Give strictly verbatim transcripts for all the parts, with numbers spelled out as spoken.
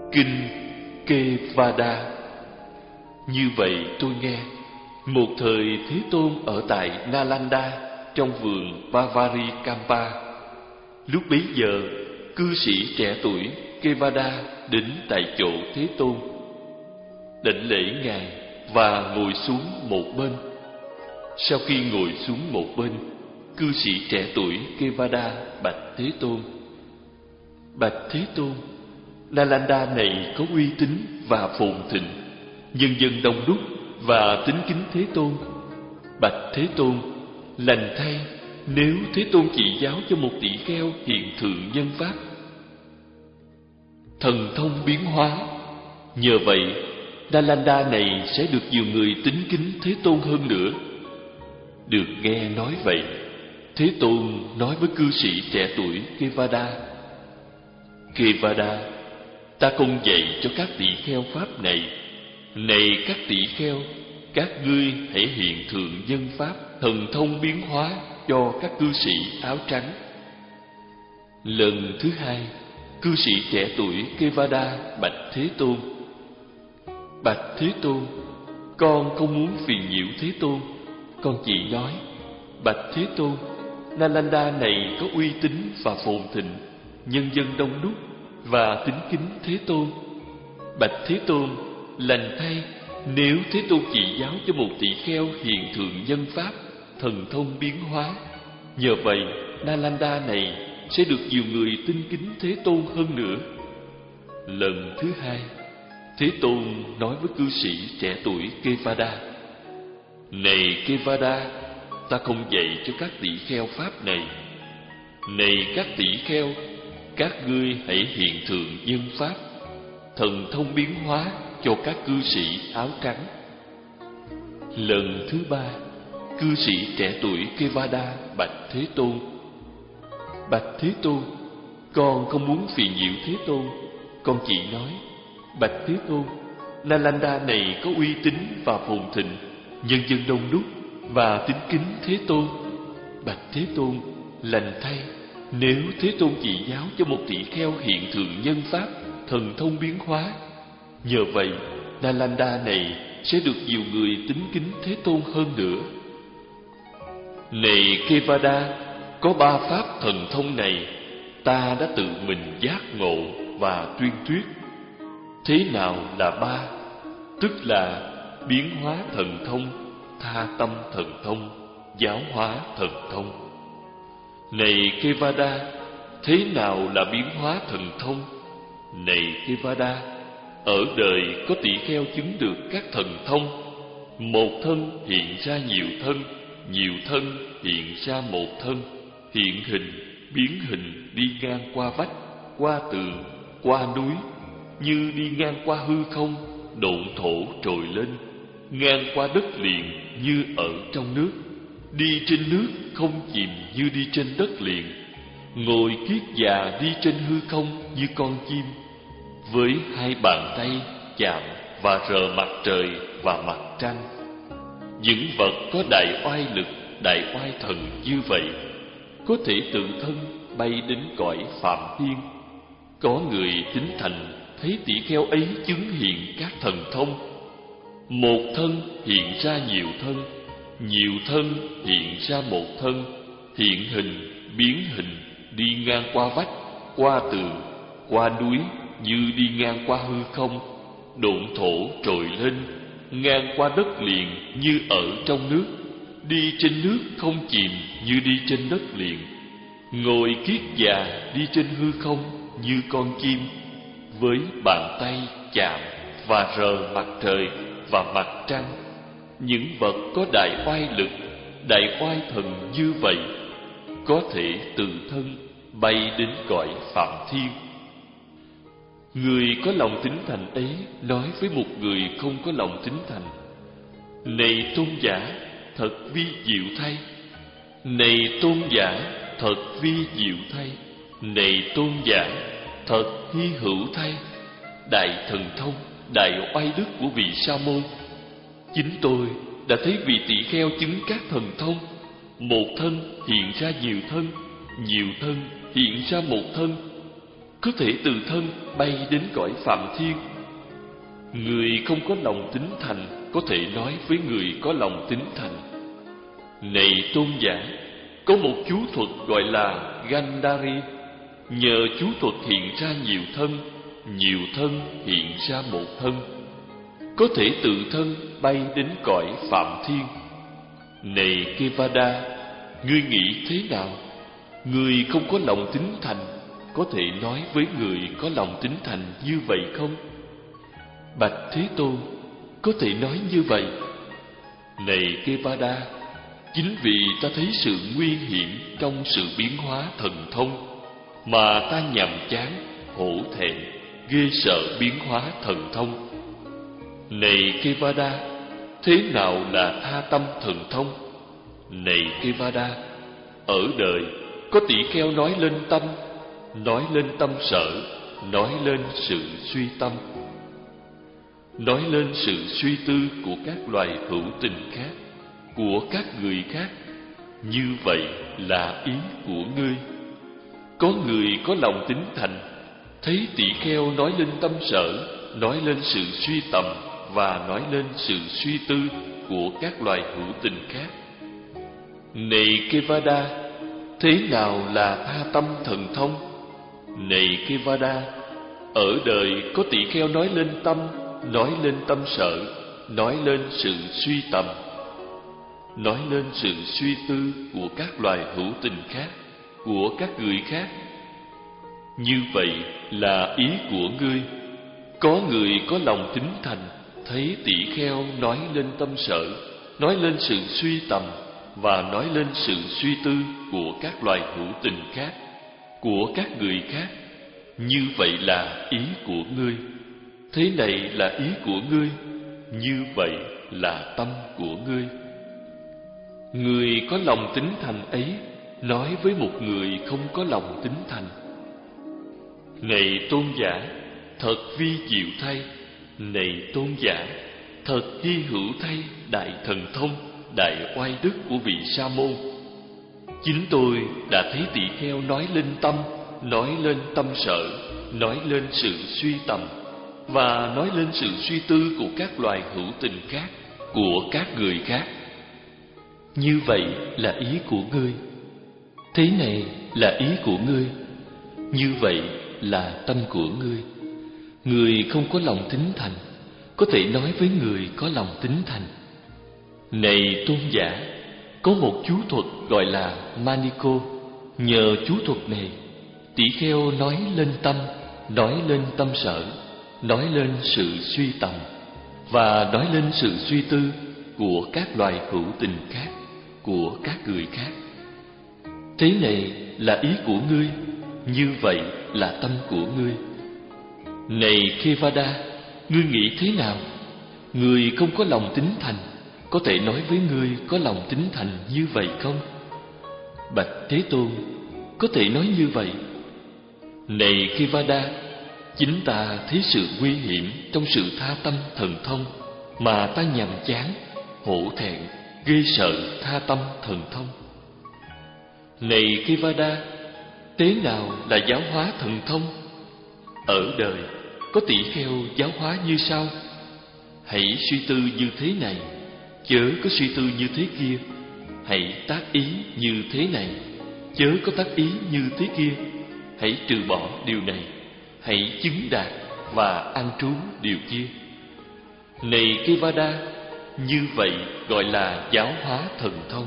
Kinh Kevada. Như vậy tôi nghe, một thời Thế Tôn ở tại Nalanda trong vườn Pavarikampa. Lúc bấy giờ, cư sĩ trẻ tuổi Kevada đến tại chỗ Thế Tôn, đảnh lễ ngài và ngồi xuống một bên. Sau khi ngồi xuống một bên, cư sĩ trẻ tuổi Kevada bạch Thế Tôn: Bạch Thế Tôn, Nalanda này có uy tín và phồn thịnh, nhân dân đông đúc và tín kính Thế Tôn. Bạch Thế Tôn, lành thay nếu Thế Tôn chỉ giáo cho một tỷ kheo hiện thượng nhân pháp, thần thông biến hóa. Nhờ vậy, Nalanda này sẽ được nhiều người tín kính Thế Tôn hơn nữa. Được nghe nói vậy, Thế Tôn nói với cư sĩ trẻ tuổi Kevada: Kevada, ta không dạy cho các tỷ kheo pháp này. Này các tỷ kheo, các ngươi hãy hiện thượng nhân pháp, thần thông biến hóa cho các cư sĩ áo trắng. Lần thứ hai, cư sĩ trẻ tuổi Kevada bạch Thế Tôn: Bạch Thế Tôn, con không muốn phiền nhiễu Thế Tôn, con chỉ nói: Bạch Thế Tôn, Nalanda này có uy tín và phồn thịnh, nhân dân đông đúc và tín kính Thế Tôn. Bạch Thế Tôn, lành thay nếu Thế Tôn chỉ giáo cho một tỷ kheo hiện thượng nhân pháp, thần thông biến hóa. Nhờ vậy, Nalanda này sẽ được nhiều người tin kính Thế Tôn hơn nữa. Lần thứ hai, Thế Tôn nói với cư sĩ trẻ tuổi Kevada: Này Kevada, ta không dạy cho các tỷ kheo pháp này. Này các tỷ kheo, các ngươi hãy hiện thượng nhân pháp, thần thông biến hóa cho các cư sĩ áo trắng. Lần thứ ba, cư sĩ trẻ tuổi Kevada bạch Thế Tôn: Bạch Thế Tôn, con không muốn phiền nhiễu Thế Tôn, con chỉ nói: Bạch Thế Tôn, Nalanda này có uy tín và phồn thịnh, nhân dân đông đúc và tín kính Thế Tôn. Bạch Thế Tôn, lành thay nếu Thế Tôn chỉ giáo cho một tỷ kheo hiện thượng nhân pháp, thần thông biến hóa. Nhờ vậy, Nalanda này sẽ được nhiều người tín kính Thế Tôn hơn nữa. Này Kevada, có ba pháp thần thông này ta đã tự mình giác ngộ và tuyên thuyết. Thế nào là ba? Tức là biến hóa thần thông, tha tâm thần thông, giáo hóa thần thông. Này Kevada, thế nào là biến hóa thần thông? Này Kevada, ở đời có tỷ kheo chứng được các thần thông. Một thân hiện ra nhiều thân, nhiều thân hiện ra một thân, hiện hình, biến hình, đi ngang qua vách, qua tường, qua núi, như đi ngang qua hư không, độn thổ trồi lên, ngang qua đất liền như ở trong nước, đi trên nước không chìm như đi trên đất liền, ngồi kiết già đi trên hư không như con chim, với hai bàn tay chạm và rờ mặt trời và mặt trăng. Những vật có đại oai lực, đại oai thần như vậy có thể tự thân bay đến cõi phạm thiên. Có người tín thành thấy tỷ kheo ấy chứng hiện các thần thông. Một thân hiện ra nhiều thân, nhiều thân hiện ra một thân, hiện hình, biến hình, đi ngang qua vách, qua tường, qua núi, như đi ngang qua hư không, độn thổ trồi lên, ngang qua đất liền như ở trong nước, đi trên nước không chìm như đi trên đất liền, ngồi kiết già đi trên hư không như con chim, với bàn tay chạm và rờ mặt trời và mặt trăng. Những vật có đại oai lực, đại oai thần như vậy có thể tự thân bay đến cõi phạm thiên. Người có lòng tín thành ấy nói với một người không có lòng tín thành: Này tôn giả, thật vi diệu thay! Này tôn giả, thật vi diệu thay! Này tôn giả, thật hy hữu thay! Đại thần thông, đại oai đức của vị Sa môn, chính tôi đã thấy vị tỷ kheo chứng các thần thông. Một thân hiện ra nhiều thân, nhiều thân hiện ra một thân, có thể từ thân bay đến cõi Phạm Thiên. Người không có lòng tín thành có thể nói với người có lòng tín thành: Này tôn giả, có một chú thuật gọi là Gandhari. Nhờ chú thuật hiện ra nhiều thân, nhiều thân hiện ra một thân, có thể tự thân bay đến cõi Phạm Thiên. Này Kevada, ngươi nghĩ thế nào? Người không có lòng tín thành có thể nói với người có lòng tín thành như vậy không? Bạch Thế Tôn, có thể nói như vậy. Này Kevada, chính vì ta thấy sự nguy hiểm trong sự biến hóa thần thông mà ta nhàm chán, hổ thẹn, ghê sợ biến hóa thần thông. Này Kevada, thế nào là tha tâm thần thông? Này Kevada, ở đời có tỷ kheo nói lên tâm, nói lên tâm sở, nói lên sự suy tâm, nói lên sự suy tư của các loài hữu tình khác, của các người khác. Như vậy là ý của ngươi. Có người có lòng tín thành, thấy tỷ kheo nói lên tâm sở, nói lên sự suy tầm và nói lên sự suy tư của các loài hữu tình khác. Này Kevada, thế nào là tha tâm thần thông? Này Kevada, ở đời có tỷ kheo nói lên tâm, nói lên tâm sở, nói lên sự suy tầm, nói lên sự suy tư của các loài hữu tình khác, của các người khác. Như vậy là ý của ngươi. Có người có lòng tín thành, thấy tỷ kheo nói lên tâm sở, nói lên sự suy tầm và nói lên sự suy tư của các loài hữu tình khác, của các người khác. Như vậy là ý của ngươi. Thế này là ý của ngươi. Như vậy là tâm của ngươi. Người có lòng tín thành ấy nói với một người không có lòng tín thành: Này tôn giả, thật vi diệu thay. Này tôn giả, thật hy hữu thay đại thần thông, đại oai đức của vị Sa môn. Chính tôi đã thấy tỷ kheo nói lên tâm, nói lên tâm sở, nói lên sự suy tầm và nói lên sự suy tư của các loài hữu tình khác, của các người khác. Như vậy là ý của ngươi. Thế này là ý của ngươi. Như vậy là tâm của ngươi. Người không có lòng tín thành có thể nói với người có lòng tín thành: Này tôn giả, có một chú thuật gọi là Maniko. Nhờ chú thuật này, tỷ kheo nói lên tâm, nói lên tâm sở, nói lên sự suy tầm và nói lên sự suy tư của các loài hữu tình khác, của các người khác. Thế này là ý của ngươi. Như vậy là tâm của ngươi. Này Kevada, ngươi nghĩ thế nào? Người không có lòng tín thành có thể nói với ngươi có lòng tín thành như vậy không? Bạch Thế Tôn, có thể nói như vậy. Này Kevada, chính ta thấy sự nguy hiểm trong sự tha tâm thần thông mà ta nhàm chán, hổ thẹn, ghê sợ tha tâm thần thông. Này Kevada, thế nào là giáo hóa thần thông? Ở đời có tỷ kheo giáo hóa như sau: Hãy suy tư như thế này, chớ có suy tư như thế kia. Hãy tác ý như thế này, chớ có tác ý như thế kia. Hãy trừ bỏ điều này, hãy chứng đạt và an trú điều kia. Này Kevada, như vậy gọi là giáo hóa thần thông.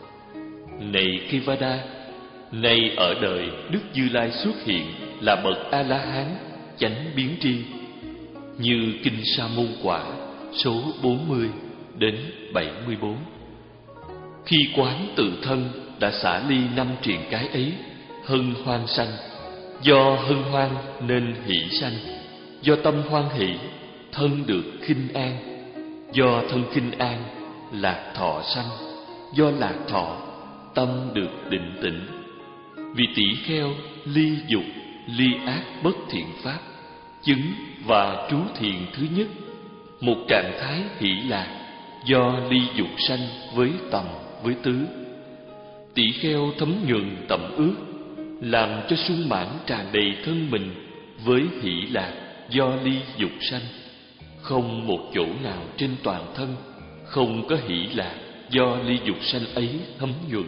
Này Kevada, nay ở đời Đức Như Lai xuất hiện là bậc A-la-hán chánh biến tri, như kinh Sa môn quả số bốn mươi đến bảy mươi bốn. Khi quán tự thân đã xả ly năm triền cái ấy, hân hoan sanh. Do hân hoan nên hỷ sanh. Do tâm hoan hỷ, thân được khinh an. Do thân khinh an, lạc thọ sanh. Do lạc thọ, tâm được định tĩnh. Vì tỷ kheo ly dục, ly ác bất thiện pháp, chứng và trú thiền thứ nhất, một trạng thái hỷ lạc do ly dục sanh với tầm với tứ. Tỷ kheo thấm nhuần tẩm ướt, làm cho sung mãn tràn đầy thân mình với hỷ lạc do ly dục sanh. Không một chỗ nào trên toàn thân không có hỷ lạc do ly dục sanh ấy thấm nhuần.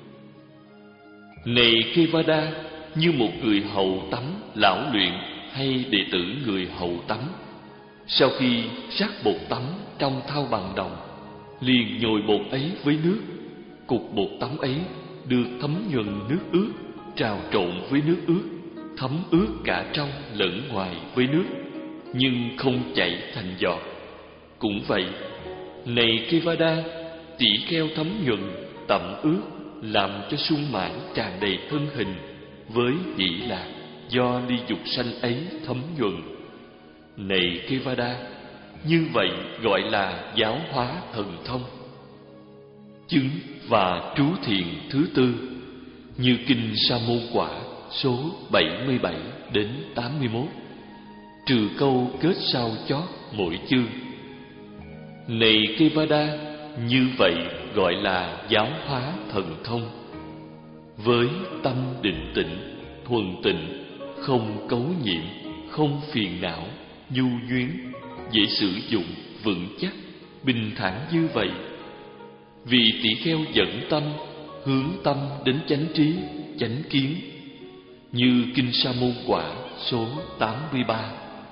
Này Kevada, như một người hầu tắm lão luyện hay đệ tử người hầu tắm, sau khi sát bột tắm trong thau bằng đồng, liền nhồi bột ấy với nước. Cục bột tắm ấy được thấm nhuần nước ướt, trào trộn với nước ướt, thấm ướt cả trong lẫn ngoài với nước, nhưng không chảy thành giọt. Cũng vậy, này Kevada, tỷ kheo thấm nhuần, tẩm ướt, làm cho sung mãn tràn đầy thân hình với hỷ lạc do ly dục sanh ấy thấm nhuần. Này Kevada, như vậy gọi là giáo hóa thần thông. Chứng và trú thiền thứ tư, như kinh Sa môn quả số bảy mươi bảy đến tám mươi mốt, trừ câu kết sau chót mỗi chương. Này Kevada, như vậy gọi là giáo hóa thần thông. Với tâm định tĩnh, thuần tịnh, không cấu nhiễm, không phiền não, nhu nhuyến, dễ sử dụng, vững chắc, bình thản như vậy, vì tỷ kheo dẫn tâm, hướng tâm đến chánh trí, chánh kiến, như kinh Sa môn quả số tám mươi ba.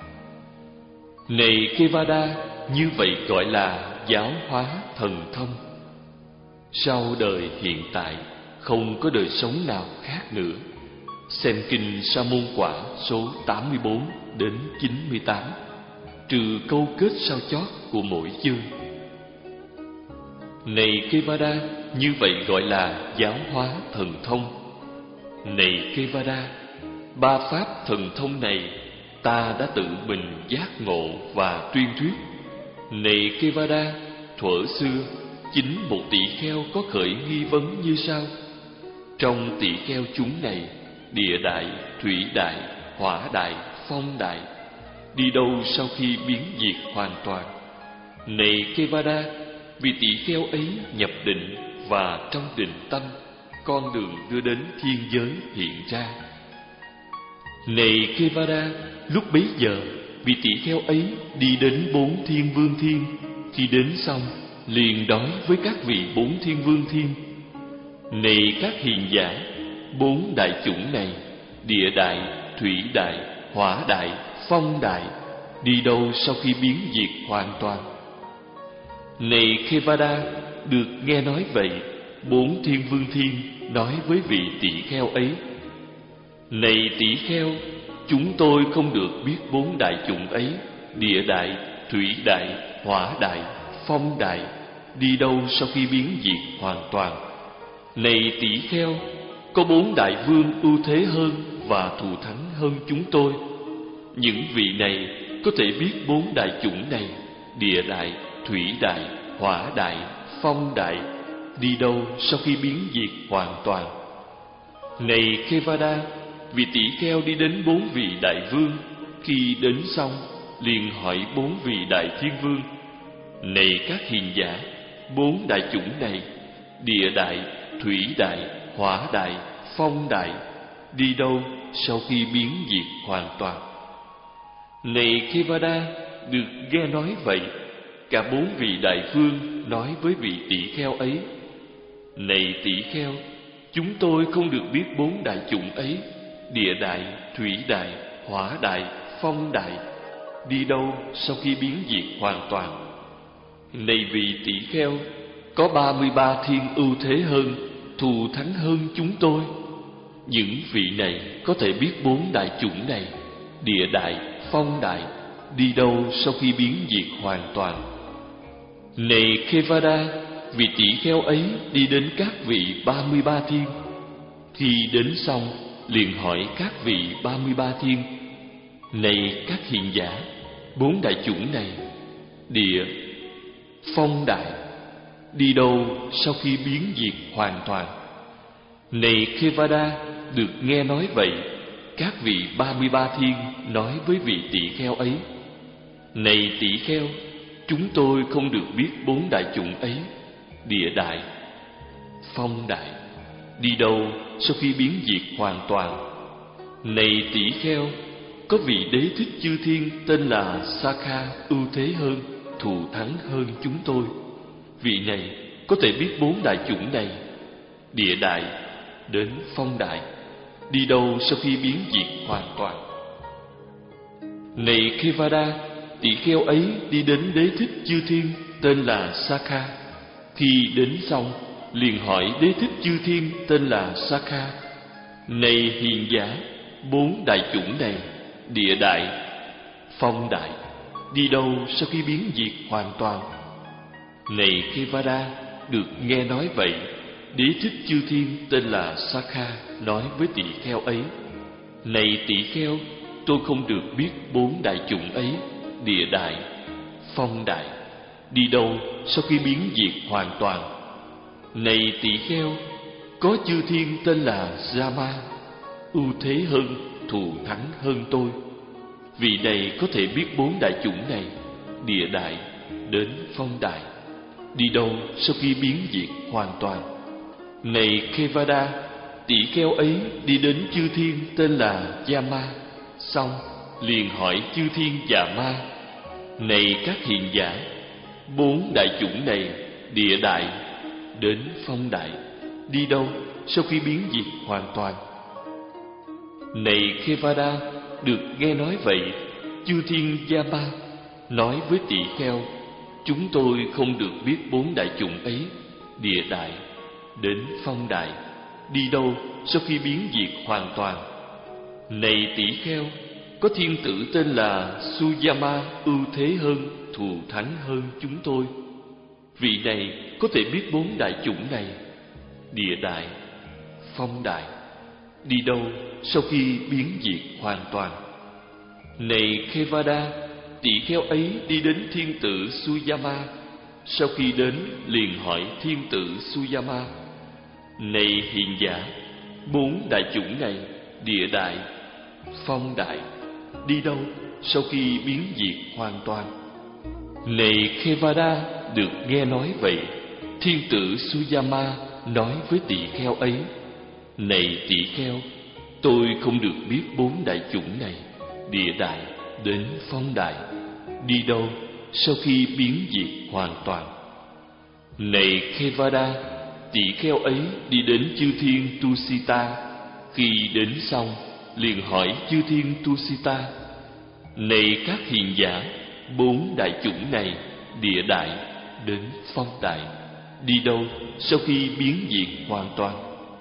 Này Kevada, như vậy gọi là giáo hóa thần thông. Sau đời hiện tại không có đời sống nào khác nữa. Xem kinh Sa môn quả số tám mươi bốn đến chín mươi tám, trừ câu kết sau chót của mỗi chương. Này Kevada, như vậy gọi là giáo hóa thần thông. Này Kevada, ba pháp thần thông này ta đã tự mình giác ngộ và tuyên thuyết. Này Kevada, thuở xưa chính một tỷ kheo có khởi nghi vấn như sau: trong tỷ kheo chúng này, địa đại, thủy đại, hỏa đại, phong đại, đi đâu sau khi biến diệt hoàn toàn? Này Kevada, vì tỷ kheo ấy nhập định, và trong định tâm, con đường đưa đến thiên giới hiện ra. Này Kevada, lúc bấy giờ, vì tỷ kheo ấy đi đến bốn thiên vương thiên, khi đến xong liền nói với các vị bốn thiên vương thiên: này các hiền giả, bốn đại chủng này, địa đại, thủy đại, hỏa đại, phong đại, đi đâu sau khi biến diệt hoàn toàn? Này Kevada, được nghe nói vậy, bốn thiên vương thiên nói với vị tỷ kheo ấy: này tỷ kheo, chúng tôi không được biết bốn đại chủng ấy, địa đại, thủy đại, hỏa đại, phong đại, đi đâu sau khi biến diệt hoàn toàn? Này tỷ kheo, có bốn đại vương ưu thế hơn và thù thắng hơn chúng tôi. Những vị này có thể biết bốn đại chủng này, địa đại, thủy đại, hỏa đại, phong đại, đi đâu sau khi biến diệt hoàn toàn? Này Kevada, vị tỷ kheo đi đến bốn vị đại vương, khi đến xong liền hỏi bốn vị đại thiên vương: này các hiền giả, bốn đại chủng này, địa đại, thủy đại, hỏa đại, phong đại, đi đâu sau khi biến diệt hoàn toàn? Này Kevada, được nghe nói vậy, cả bốn vị đại vương nói với vị tỷ kheo ấy: này tỷ kheo, chúng tôi không được biết bốn đại chủng ấy, địa đại, thủy đại, hỏa đại, phong đại, đi đâu sau khi biến diệt hoàn toàn? Này vị tỷ kheo, có ba mươi ba thiên ưu thế hơn, thù thắng hơn chúng tôi. Những vị này có thể biết bốn đại chủng này, địa đại, phong đại, đi đâu sau khi biến diệt hoàn toàn? Này Kevada, vị tỷ kheo ấy đi đến các vị ba mươi ba thiên, khi đến xong liền hỏi các vị ba mươi ba thiên: này các hiền giả, bốn đại chủng này, địa, phong đại, đi đâu sau khi biến diệt hoàn toàn? Này Kevada, được nghe nói vậy, các vị ba mươi ba thiên nói với vị tỷ kheo ấy: này tỷ kheo, chúng tôi không được biết bốn đại chủng ấy, địa đại, phong đại, đi đâu sau khi biến diệt hoàn toàn? Này tỷ kheo, có vị đế thích chư thiên tên là Sakha ưu thế hơn, thù thắng hơn chúng tôi. Vị này có thể biết bốn đại chủng này: địa đại đến phong đại, đi đâu sau khi biến diệt hoàn toàn. Này Kevada, tỷ kheo ấy đi đến đế thích chư thiên tên là Sakha. Khi đến xong, liền hỏi đế thích chư thiên tên là Sakha: này hiền giả, bốn đại chủng này, địa đại, phong đại, đi đâu sau khi biến diệt hoàn toàn? Này Kevada, được nghe nói vậy, đế thích chư thiên tên là Sakha nói với tỷ kheo ấy: này tỷ kheo, tôi không được biết bốn đại chủng ấy, địa đại, phong đại, đi đâu sau khi biến diệt hoàn toàn. Này tỷ kheo, có chư thiên tên là Rama, ưu thế hơn, thù thắng hơn tôi. Vị này có thể biết bốn đại chủng này, địa đại đến phong đại, đi đâu sau khi biến diệt hoàn toàn. Này Kevada, tỷ kheo ấy đi đến chư thiên tên là Yama, xong liền hỏi chư thiên Yama: này các hiền giả, bốn đại chủng này, địa đại đến phong đại, đi đâu sau khi biến diệt hoàn toàn? Này Kevada, được nghe nói vậy, chư thiên Yama nói với tỷ kheo: chúng tôi không được biết bốn đại chủng ấy, địa đại đến phong đại, đi đâu sau khi biến diệt hoàn toàn. Này tỷ kheo, có thiên tử tên là Suyama ưu thế hơn, thù thắng hơn chúng tôi. Vị này có thể biết bốn đại chủng này, địa đại, phong đại, đi đâu sau khi biến diệt hoàn toàn. Này Kevada, tỷ kheo ấy đi đến thiên tử Suyama. Sau khi đến liền hỏi thiên tử Suyama: này hiền giả, bốn đại chủng này, địa đại, phong đại, đi đâu sau khi biến diệt hoàn toàn? Này Kevada, được nghe nói vậy, thiên tử Suyama nói với tỷ kheo ấy: này tỷ kheo, tôi không được biết bốn đại chủng này, địa đại đến phong đại, đi đâu sau khi biến diệt hoàn toàn. Này Kevada, tỷ kheo ấy đi đến chư thiên Tusita. Khi đến xong, liền hỏi chư thiên Tusita: này các hiền giả, bốn đại chủng này, địa đại đến phong đại, đi đâu sau khi biến diệt hoàn toàn?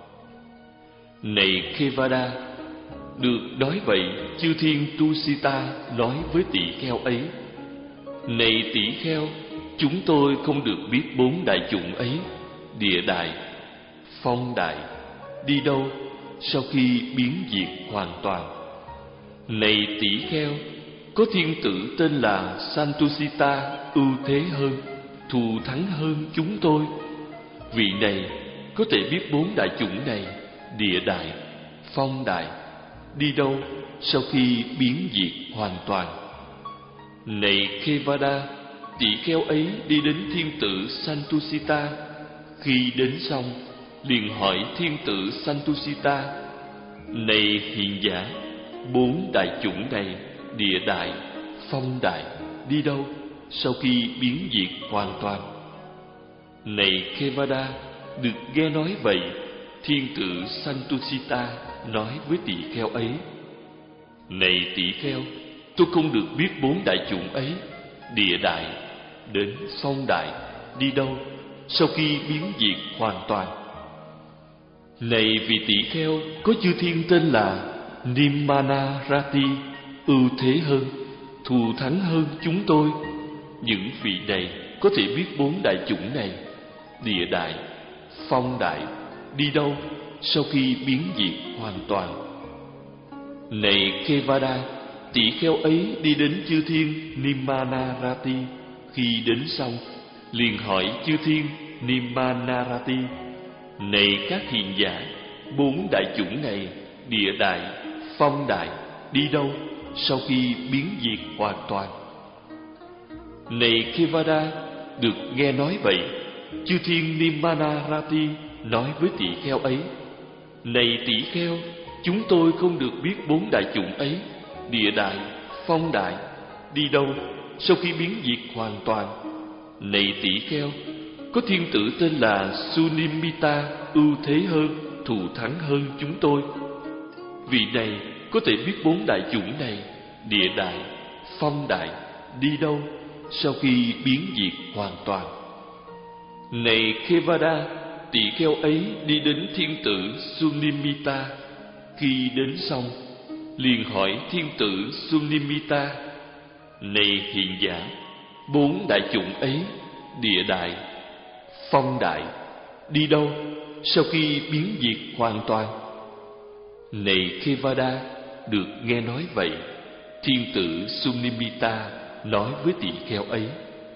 Này Kevada, được nói vậy, chư thiên Tusita nói với tỷ kheo ấy: này tỷ kheo, chúng tôi không được biết bốn đại chủng ấy, địa đại, phong đại, đi đâu sau khi biến diệt hoàn toàn. Này tỷ kheo, có thiên tử tên là Santusita ưu thế hơn, thù thắng hơn chúng tôi. Vị này có thể biết bốn đại chủng này, địa đại, phong đại, đi đâu sau khi biến diệt hoàn toàn. Này Kevada, tỷ kheo ấy đi đến thiên tử Santusita. Khi đến xong, liền hỏi thiên tử Santusita: này hiền giả, bốn đại chủng này, địa đại, phong đại, đi đâu sau khi biến diệt hoàn toàn? Này Kevada, được nghe nói vậy, thiên tử Santusita nói với tỷ kheo ấy: này tỷ kheo, tôi không được biết bốn đại chủng ấy, địa đại đến phong đại, đi đâu sau khi biến diệt hoàn toàn. Này vị tỷ kheo, có chư thiên tên là Nimmanarati ưu thế hơn, thù thắng hơn chúng tôi. Những vị này có thể biết bốn đại chủng này, địa đại, phong đại, đi đâu sau khi biến diệt hoàn toàn. Này Kevada, tỷ kheo ấy đi đến chư thiên Nimmanarati. Khi đến xong, liền hỏi chư thiên Nimmanarati: này các hiền giả, bốn đại chủng này, địa đại, phong đại, đi đâu sau khi biến diệt hoàn toàn? Này Kevada, được nghe nói vậy, chư thiên Nimmanarati nói với tỷ kheo ấy: này tỷ kheo, chúng tôi không được biết bốn đại chủng ấy, địa đại, phong đại, đi đâu sau khi biến diệt hoàn toàn? Này tỷ kheo, có thiên tử tên là Sunimita ưu thế hơn, thù thắng hơn chúng tôi. Vị này có thể biết bốn đại chủng này, địa đại, phong đại, đi đâu sau khi biến diệt hoàn toàn. Này Kevada, tỷ kheo ấy đi đến thiên tử Sunimita. Khi đến xong, liền hỏi thiên tử Sunimita: Này hiền giả, bốn đại chủng ấy, địa đại, phong đại, đi đâu sau khi biến diệt hoàn toàn? Này Kevada, được nghe nói vậy, thiên tử Sunimita nói với tỷ kheo ấy: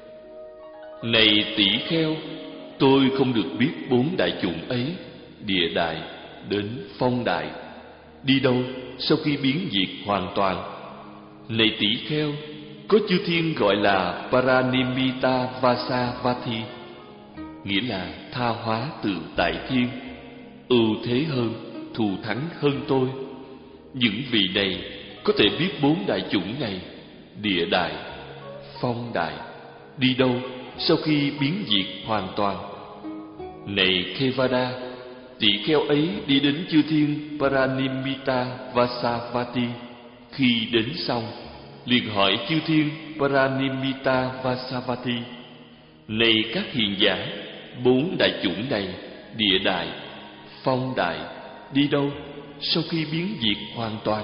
Này tỷ kheo, tôi không được biết bốn đại chủng ấy, địa đại đến phong đại, đi đâu sau khi biến diệt hoàn toàn. Này tỷ kheo, có chư thiên gọi là Paranimita Vasavati, nghĩa là tha hóa từ tại thiên, ưu thế hơn, thù thắng hơn tôi. Những vị này có thể biết bốn đại chủng này, địa đại, phong đại, đi đâu sau khi biến diệt hoàn toàn. Này Kevada, tỷ kheo ấy đi đến chư thiên Paranimita Vasavati. Khi đến xong, liền hỏi chư thiên Paranimita Vasavati: Này các hiền giả, bốn đại chủng này, địa đại, phong đại, đi đâu sau khi biến diệt hoàn toàn?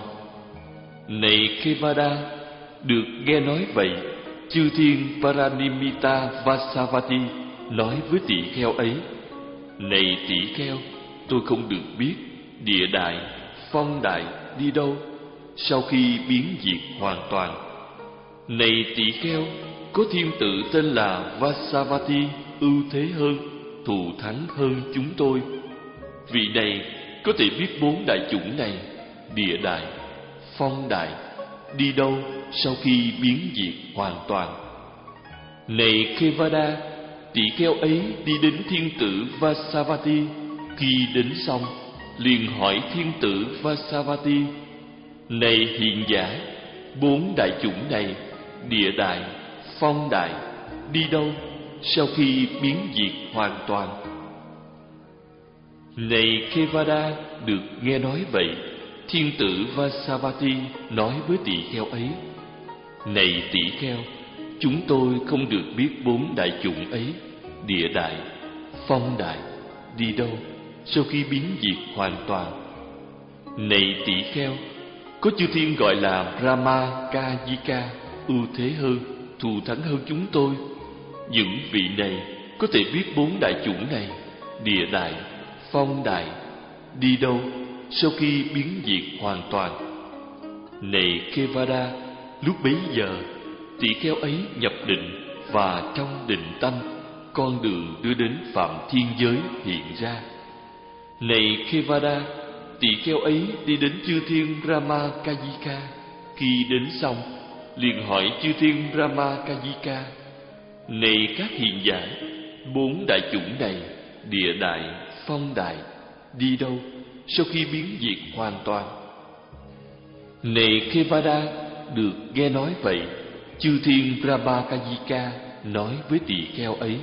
Này Kevada, được nghe nói vậy, chư thiên Paranimita Vasavati nói với tỷ kheo ấy: Này tỷ kheo, tôi không được biết địa đại, phong đại, đi đâu sau khi biến diệt hoàn toàn. Này tỷ kheo, có thiên tử tên là Vasavati ưu thế hơn, thù thắng hơn chúng tôi. Vị này có thể biết bốn đại chủng này, địa đại, phong đại, đi đâu sau khi biến diệt hoàn toàn. Này Kevada, tỷ kheo ấy đi đến thiên tử Vasavati. Khi đến xong, liền hỏi thiên tử Vasavati: Này hiền giả, bốn đại chủng này, địa đại, phong đại, đi đâu sau khi biến diệt hoàn toàn? Này Kevada, được nghe nói vậy, thiên tử Vasavati nói với tỷ kheo ấy: Này tỷ kheo, chúng tôi không được biết bốn đại chủng ấy, địa đại, phong đại, đi đâu sau khi biến diệt hoàn toàn. Này tỷ kheo, có chư thiên gọi là Brahma Kajika ưu thế hơn, thù thắng hơn chúng tôi. Những vị này có thể biết bốn đại chủng này, địa đại, phong đại, đi đâu sau khi biến diệt hoàn toàn. Này Kevada, lúc bấy giờ tỷ kheo ấy nhập định, và trong định tâm, con đường đưa đến phạm thiên giới hiện ra. Này Kevada, tỷ kheo ấy đi đến chư thiên Brahma Kajika. Khi đến xong, liền hỏi chư thiên Brahma Kajika: Này các hiền giả, bốn đại chủng này, địa đại, phong đại, đi đâu sau khi biến diệt hoàn toàn? Này Kevada, được nghe nói vậy, chư thiên Brahma Kajika nói với tỷ kheo ấy: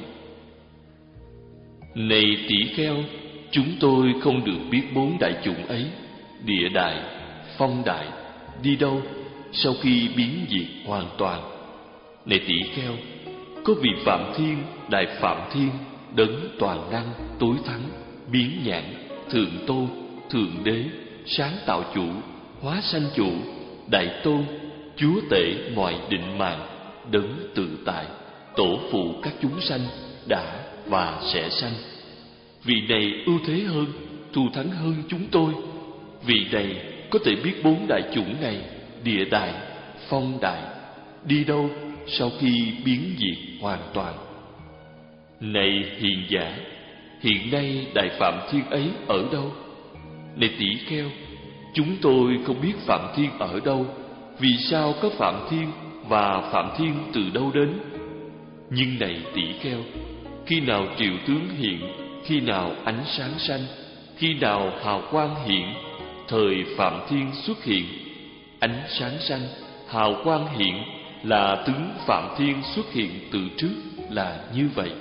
Này tỷ kheo, chúng tôi không được biết bốn đại chủng ấy, địa đại, phong đại, đi đâu sau khi biến diệt hoàn toàn. Này tỷ kheo, có vị Phạm Thiên, Đại Phạm Thiên, đấng toàn năng, tối thắng, biến nhãn, thượng tôn, thượng đế, sáng tạo chủ, hóa sanh chủ, đại tôn, chúa tể mọi định mạng, đấng tự tại, tổ phụ các chúng sanh đã và sẽ sanh. Vị này ưu thế hơn, thù thắng hơn chúng tôi. Vị này có thể biết bốn đại chủng này, địa đại, phong đại, đi đâu sau khi biến diệt hoàn toàn. Này hiền giả, hiện nay Đại Phạm Thiên ấy ở đâu? Này tỷ kheo, chúng tôi không biết Phạm Thiên ở đâu. Vì sao có Phạm Thiên, và Phạm Thiên từ đâu đến? Nhưng này tỷ kheo, khi nào triệu tướng hiện, khi nào ánh sáng sanh, khi nào hào quang hiện, thời Phạm Thiên xuất hiện. ánh sáng xanh, hào quang hiện, là tướng Phạm Thiên xuất hiện từ trước là như vậy.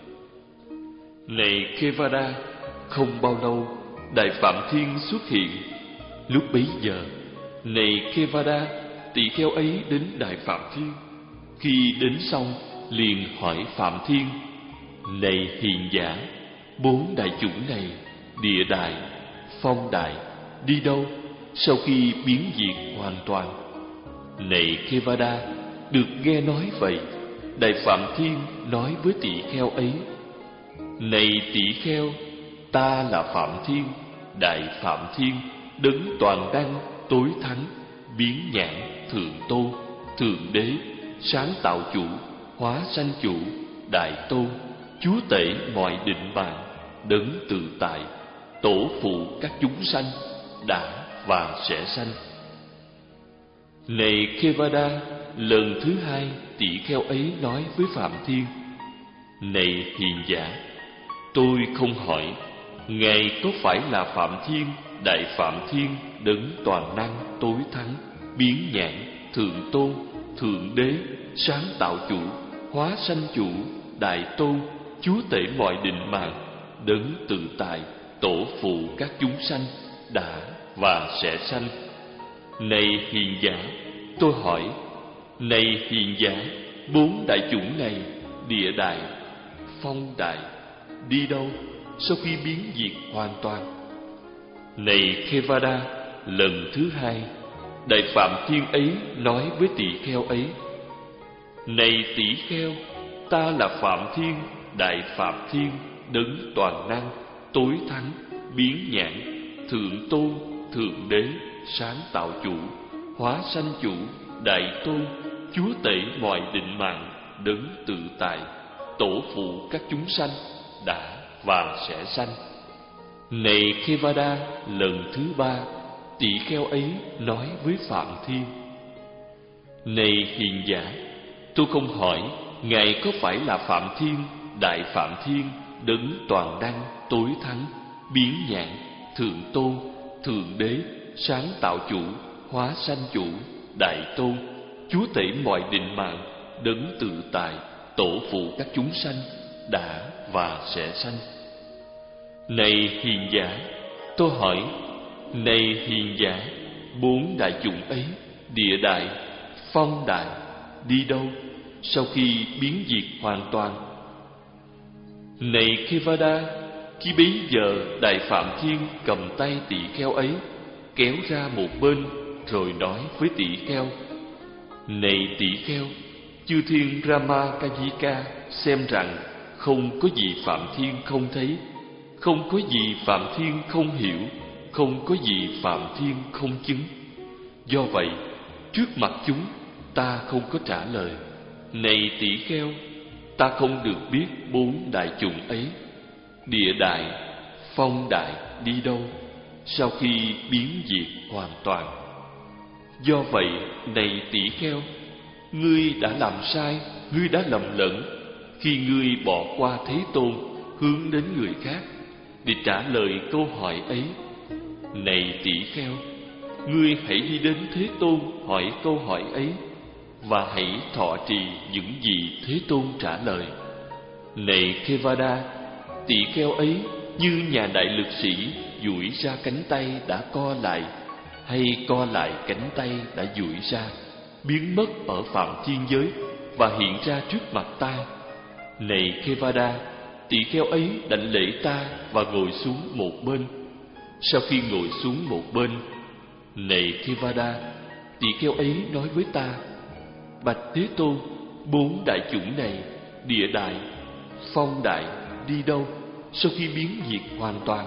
Này Kevada, không bao lâu Đại Phạm Thiên xuất hiện. Lúc bấy giờ, này Kevada, tỳ kheo ấy đến Đại Phạm Thiên. Khi đến xong, liền hỏi Phạm Thiên: Này hiền giả, bốn đại chủng này, địa đại, phong đại, đi đâu sau khi biến diệt hoàn toàn? Này Kevada, được nghe nói vậy, Đại Phạm Thiên nói với tỳ kheo ấy: Này tỳ kheo, ta là Phạm Thiên, Đại Phạm Thiên, đấng toàn đăng, tối thắng, biến nhãn, thượng tôn, thượng đế, sáng tạo chủ, hóa sanh chủ, đại tôn, chúa tể mọi định mạng, đấng tự tại, tổ phụ các chúng sanh, đã và sẽ sanh. Này Kevada, lần thứ hai tỳ kheo ấy nói với Phạm Thiên: Này hiền giả, tôi không hỏi ngài có phải là Phạm Thiên, Đại Phạm Thiên, đấng toàn năng, tối thắng, biến nhãn, thượng tôn, thượng đế, sáng tạo chủ, hóa sanh chủ, đại tôn, chúa tể mọi định mạng, đấng tự tại, tổ phụ các chúng sanh, đã và sẽ sanh. Này hiền giả, tôi hỏi: Này hiền giả, bốn đại chủng này, địa đại, phong đại, đi đâu sau khi biến diệt hoàn toàn? Này Kevada, lần thứ hai Đại Phạm Thiên ấy nói với tỳ kheo ấy: Này tỳ kheo, ta là Phạm Thiên, Đại Phạm Thiên, đấng toàn năng, tối thắng, biến nhãn, thượng tôn, thượng đế, sáng tạo chủ, hóa sanh chủ, đại tôn, chúa tể mọi định mạng, đấng tự tại, tổ phụ các chúng sanh, đã và sẽ sanh. Này Kevada, lần thứ ba tỳ kheo ấy nói với Phạm Thiên: Này hiền giả, tôi không hỏi ngài có phải là Phạm Thiên, Đại Phạm Thiên, đấng toàn năng, tối thắng, biến nhãn, thượng tôn, thượng đế, sáng tạo chủ, hóa sanh chủ, đại tôn, chúa tể mọi định mạng, đấng tự tại, tổ phụ các chúng sanh, đã và sẽ sanh. Này hiền giả, tôi hỏi: Này hiền giả, bốn đại chủng ấy, địa đại, phong đại, đi đâu sau khi biến diệt hoàn toàn? Này Kevada, khi bấy giờ Đại Phạm Thiên cầm tay tỳ kheo ấy, kéo ra một bên, rồi nói với tỳ kheo: Này tỳ kheo, chư thiên Ramakayika xem rằng không có gì Phạm Thiên không thấy, không có gì Phạm Thiên không hiểu, không có gì Phạm Thiên không chứng. Do vậy, trước mặt chúng, ta không có trả lời. Này tỳ kheo, ta không được biết bốn đại chủng ấy, địa đại, phong đại, đi đâu sau khi biến diệt hoàn toàn. Do vậy, này tỳ kheo, ngươi đã làm sai, ngươi đã lầm lẫn khi ngươi bỏ qua Thế Tôn, hướng đến người khác để trả lời câu hỏi ấy. Này tỳ kheo, ngươi hãy đi đến Thế Tôn hỏi câu hỏi ấy, và hãy thọ trì những gì Thế Tôn trả lời. Này Kevada, tỳ kheo ấy như nhà đại lực sĩ duỗi ra cánh tay đã co lại, hay co lại cánh tay đã duỗi ra, biến mất ở phạm thiên giới và hiện ra trước mặt ta. Này Kevada, tỳ kheo ấy đảnh lễ ta và ngồi xuống một bên. Sau khi ngồi xuống một bên, này Kevada, tỳ kheo ấy nói với ta: Bạch Thế Tôn, bốn đại chủng này, địa đại, phong đại, đi đâu sau khi biến diệt hoàn toàn?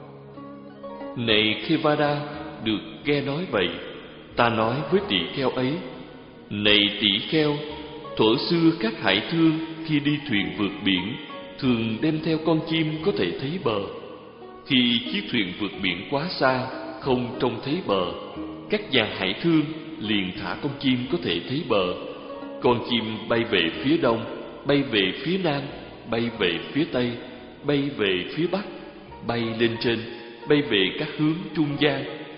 Này Kevada, được nghe nói vậy, ta nói với tỳ kheo ấy: Này tỳ kheo, thuở xưa các hải thương khi đi thuyền vượt biển thường đem theo con chim có thể thấy bờ. Khi chiếc thuyền vượt biển quá xa, không trông thấy bờ, các nhà hải thương liền thả con chim có thể thấy bờ. Con chim bay về phía đông, bay về phía nam, bay về phía tây, bay về phía bắc, bay lên trên, bay về các hướng trung gian.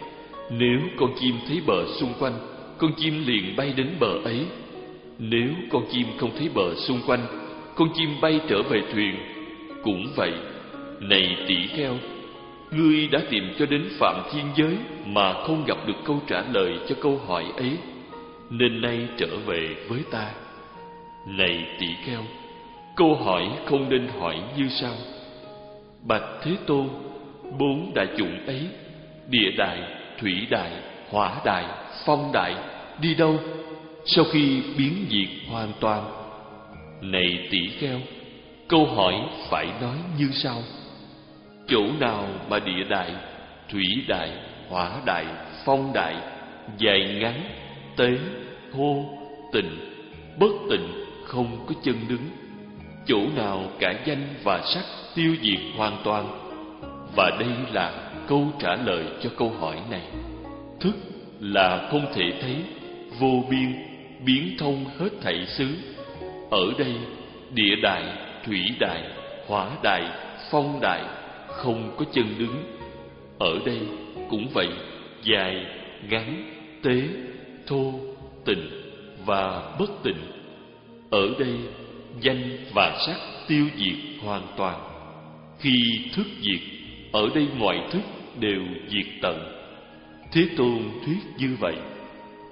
Nếu con chim thấy bờ xung quanh, con chim liền bay đến bờ ấy. Nếu con chim không thấy bờ xung quanh, con chim bay trở về thuyền. Cũng vậy, này tỷ kheo, ngươi đã tìm cho đến phạm thiên giới mà không gặp được câu trả lời cho câu hỏi ấy, nên nay trở về với ta. Này tỷ kheo, câu hỏi không nên hỏi như sau: Bạch Thế Tôn, bốn đại chủng ấy, địa đại, thủy đại, hỏa đại, phong đại, đi đâu sau khi biến diệt hoàn toàn? Này tỷ kheo, câu hỏi phải nói như sau: chỗ nào mà địa đại, thủy đại, hỏa đại, phong đại, dài ngắn, tế, thô, tịnh, bất tịnh, không có chân đứng? Chỗ nào cả danh và sắc tiêu diệt hoàn toàn? Và đây là câu trả lời cho câu hỏi này. Thức là không thể thấy, vô biên, biến thông hết thảy xứ. Ở đây, địa đại, thủy đại, hỏa đại, phong đại, không có chân đứng. Ở đây cũng vậy, dài, ngắn, tế, thô, tịnh và bất tịnh. Ở đây, danh và sắc tiêu diệt hoàn toàn. Khi thức diệt, ở đây mọi thức đều diệt tận. Thế Tôn thuyết như vậy.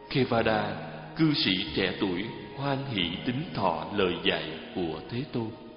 Kevada, cư sĩ trẻ tuổi, hoan hỷ tín thọ lời dạy của Thế Tôn.